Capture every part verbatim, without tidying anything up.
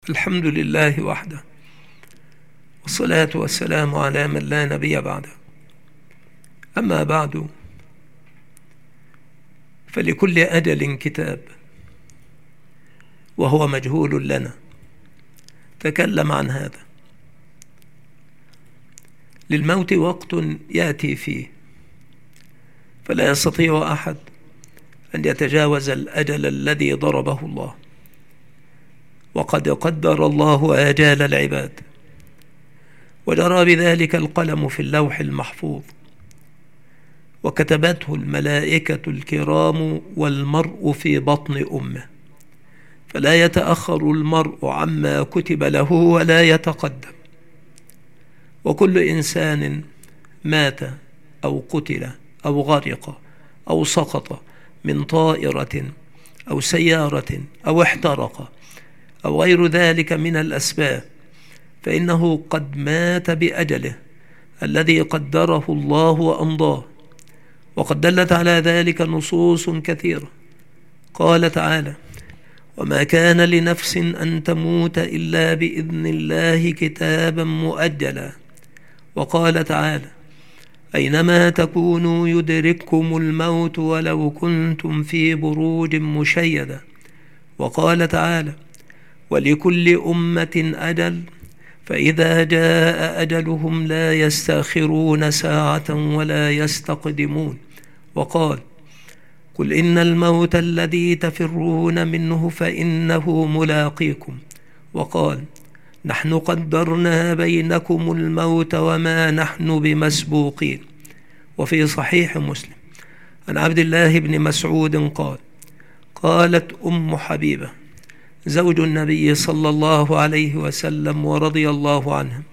الحمد لله وحده، والصلاة والسلام على من لا نبي بعده. أما بعد، فلكل أجل كتاب وهو مجهول لنا. تكلم عن هذا. للموت وقت يأتي فيه فلا يستطيع أحد أن يتجاوز الأجل الذي ضربه الله، وقد قدر الله آجال العباد، وجرى بذلك القلم في اللوح المحفوظ، وكتبته الملائكة الكرام والمرء في بطن أمه، فلا يتأخر المرء عما كتب له ولا يتقدم. وكل إنسان مات أو قتل أو غرق أو سقط من طائرة أو سيارة أو احترق أو غير ذلك من الأسباب، فإنه قد مات بأجله الذي قدره الله وأمضاه. وقد دلت على ذلك نصوص كثيرة. قال تعالى: وما كان لنفس أن تموت إلا بإذن الله كتابا مؤجلا. وقال تعالى: أينما تكونوا يدرككم الموت ولو كنتم في بروج مشيدة. وقال تعالى: ولكل أمة أجل فإذا جاء أجلهم لا يستأخرون ساعة ولا يستقدمون. وقال: قل إن الموت الذي تفرون منه فإنه ملاقيكم. وقال: نحن قدرنا بينكم الموت وما نحن بمسبوقين. وفي صحيح مسلم عن عبد الله بن مسعود قال: قالت أم حبيبة زوج النبي صلى الله عليه وسلم ورضي الله عنه: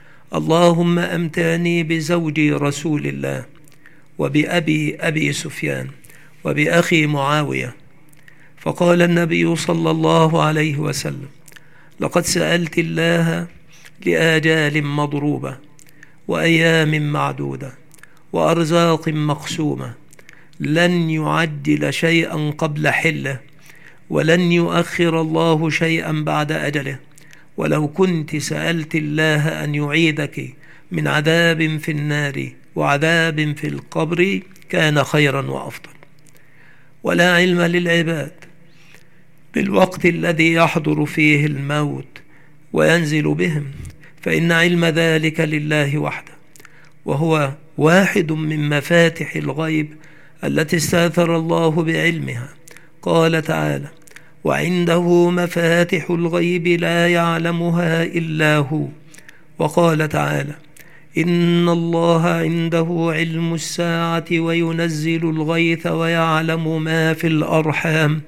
اللهم أمتعني بزوجي رسول الله وبأبي أبي سفيان وبأخي معاوية. فقال النبي صلى الله عليه وسلم: لقد سألت الله لآجال مضروبة وأيام معدودة وأرزاق مقسومة، لن يعجل شيئا قبل حله ولن يؤخر الله شيئا بعد أجله. ولو كنت سألت الله أن يعيدك من عذاب في النار وعذاب في القبر كان خيرا وأفضل. ولا علم للعباد بالوقت الذي يحضر فيه الموت وينزل بهم، فإن علم ذلك لله وحده، وهو واحد من مفاتح الغيب التي استأثر الله بعلمها. قال تعالى: وعنده مفاتح الغيب لا يعلمها إلا هو. وقال تعالى: إن الله عنده علم الساعة وينزل الغيث ويعلم ما في الأرحام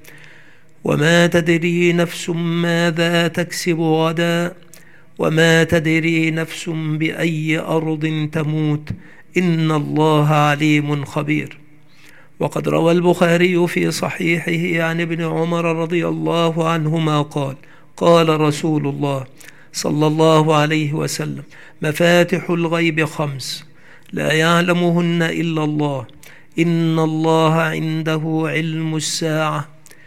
وما تدري نفس ماذا تكسب غدا وما تدري نفس بأي أرض تموت إن الله عليم خبير. وقد روى البخاري في صحيحه عن ابن عمر رضي الله عنهما قال: قال رسول الله صلى الله عليه وسلم: مفاتح الغيب خمس لا يعلمهن إلا الله. إن الله عنده علم الساعة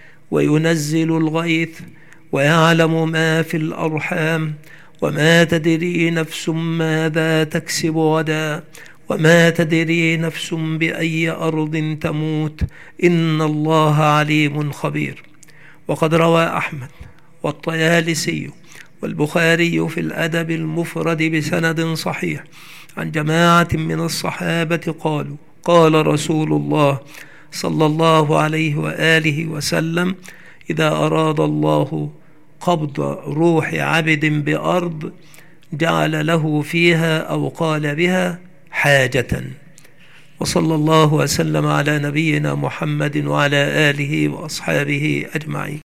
وينزل الغيث ويعلم ما في الأرحام وما تدري نفس ماذا تكسب غدا وما تدري نفس بأي أرض تموت إن الله عليم خبير. وقد روى أحمد والطيالسي والبخاري في الأدب المفرد بسند صحيح عن جماعة من الصحابة قالوا: قال رسول الله صلى الله عليه وآله وسلم: إذا أراد الله قبض روح عبد بأرض جعل له فيها أو قال بها حاجة. وصلى الله وسلم على نبينا محمد وعلى آله وأصحابه أجمعين.